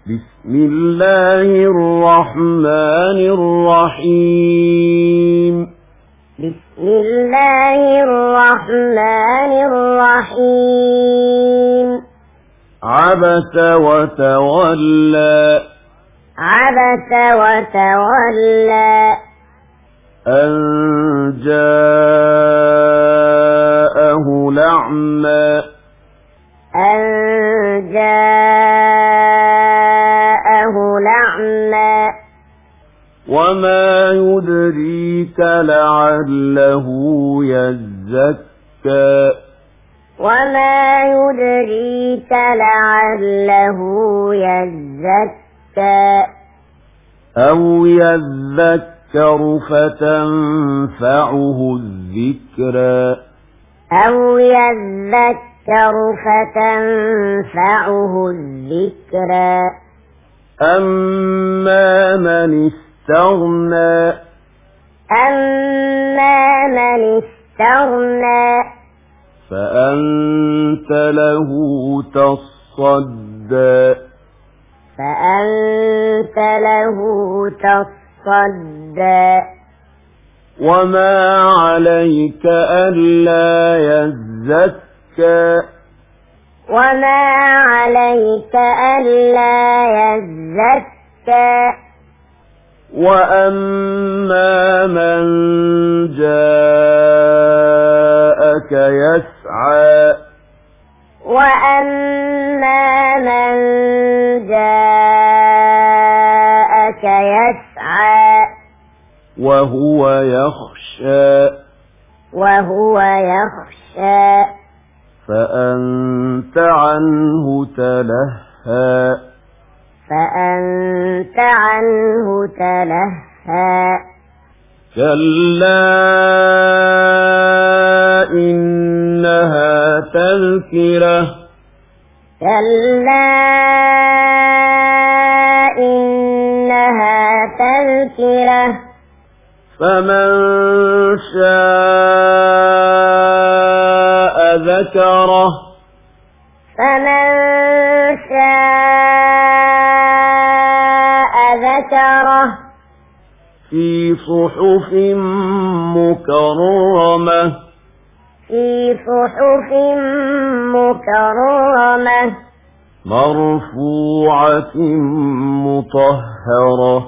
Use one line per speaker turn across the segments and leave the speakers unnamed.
بسم الله الرحمن الرحيم
بسم الله الرحمن الرحيم
عبس وتولى
عبس وتولى
أن جاءه الأعمى
أن جاءه الأعمى
وما يدريك لعله يزكى
وما يدريك لعله يزكى
أو يذكر فتنفعه الذكرى
أو يذكر فتنفعه الذكرى
أما من استغنى
أما من استغنى
فأنت له تصدى
فأنت له تصدى
وما عليك ألا يزكى
وما عليك ألا يزكى
وأما من جاءك يسعى
وأما من جاءك يسعى
وهو يخشى فأنت عنه تلهى
فأنت عنه تلهى
كلا إنها تذكرة
كلا إنها تذكرة
فمن شاء ذكره
فمن شاء ذكره
في صحف مكرمة
في صحف مكرمة
مرفوعة مطهرة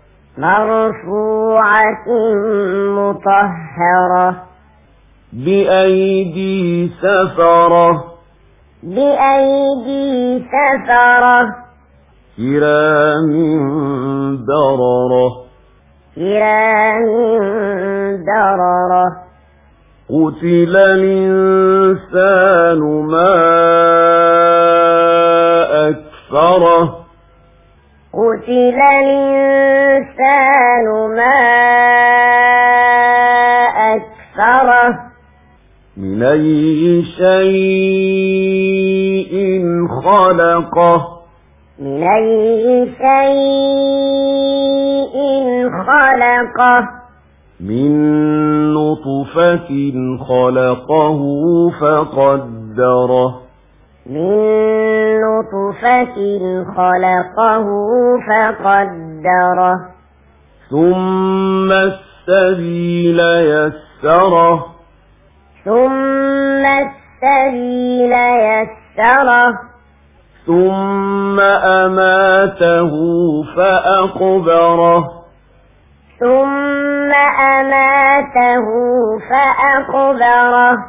مرفوعة مطهرة
بأيدي سفرة
بأيدي سفرة
كرام بررة
كرام بررة
قتل الإنسان ما أكفره
قتل الإنسان ما أكفره
من أي شيء خلقه
من أي شيء خلقه
من نطفة خلقه فقدره
من نطفة خلقه فقدره
ثم السبيل يسره
ثم السبيل يسره
ثم أماته فأقبره
ثم أماته فأقبره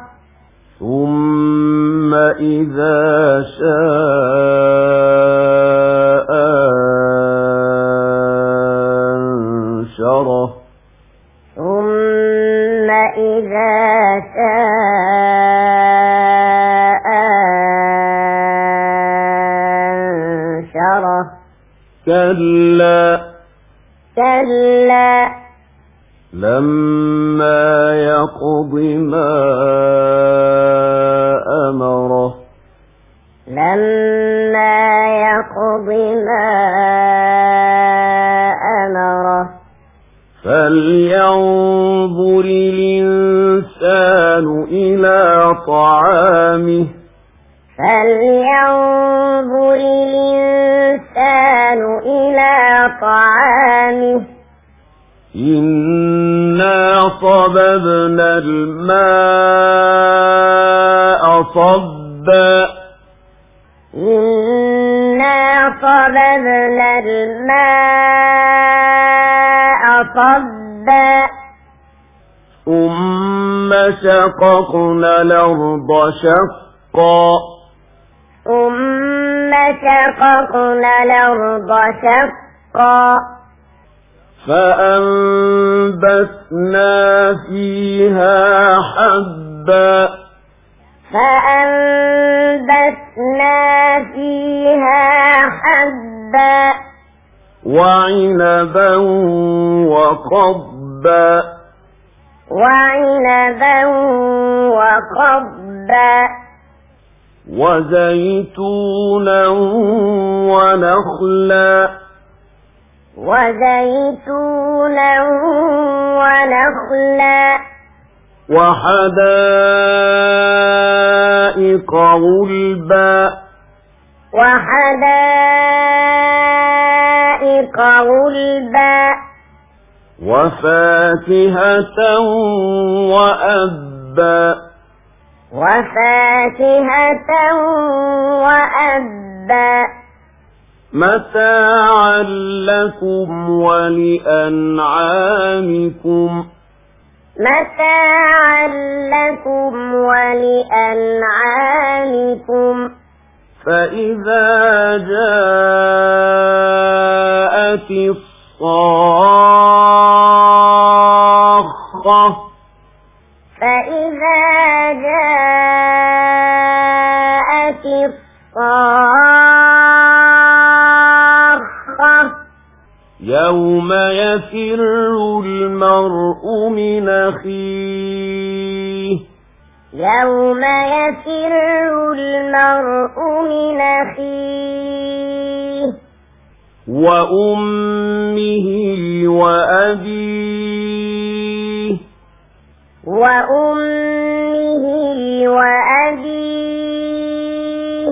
ثم إذا شاء أنشره
ثم إذا شاء أنشره
كلا لما يقض ما أمره
لما يقض ما أمره
فلينظر الإنسان إلى طعامه
فلينظر الإنسان الإنسان إلى طعامه
إنا صببنا الماء صبا
إنا صببنا الماء صبا
ثم شققنا الأرض شقا
ثم شققنا الأرض شقا
فأنبتنا فيها حبا
فأنبتنا فيها حبا
وعنبا وقضبا
وعنبا وقضبا
وزيتونا ونخلا
وزيتونا ونخلا
وحدائق غلبا
وحدائق غلبا
وفاكهة وأبا
وفاكهة وأبا
متاعا لكم ولأنعامكم
متاعا لكم ولأنعامكم
فإذا جاءت الصاخة
فإذا جاءت الصاخة
يوم يفر المرء من أخيه
يوم يفر المرء من أخيه
وأمه وأبيه
وأمه وأبيه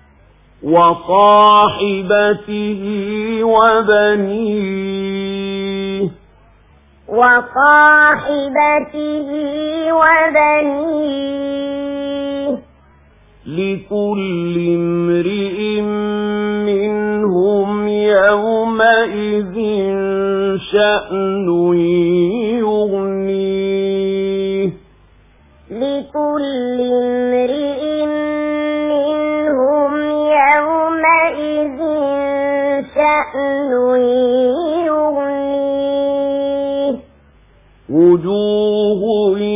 وصاحبته وبنيه
وصاحبته وبنيه
لكل امرئ منهم يومئذ شأن يغنيه
لكل امرئ منهم يومئذ شأن يغنيه
وجوه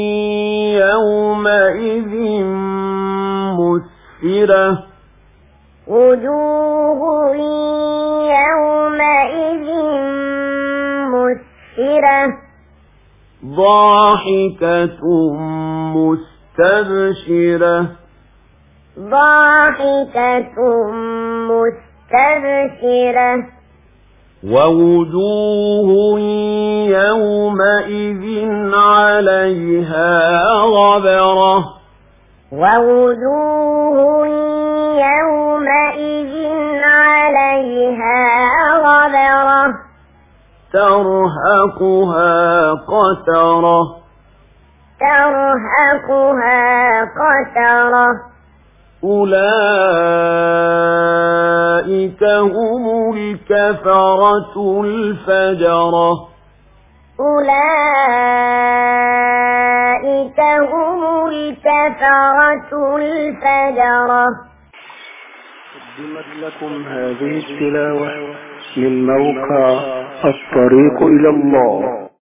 يومئذ مسفرة
وجوه يومئذ مسفرة
ضاحكة مستبشرة
ضاحكة مستبشرة
ووجوه يومئذ عليها غبرة
ووجوه يومئذ عليها غبرة
ترهقها قترة
ترهقها قترة
أولئك هم الكفرة الفجرة
أولئك هم الكفرة الفجرة.
قدمت لكم هذه التلاوة من موقع الطريق إلى الله.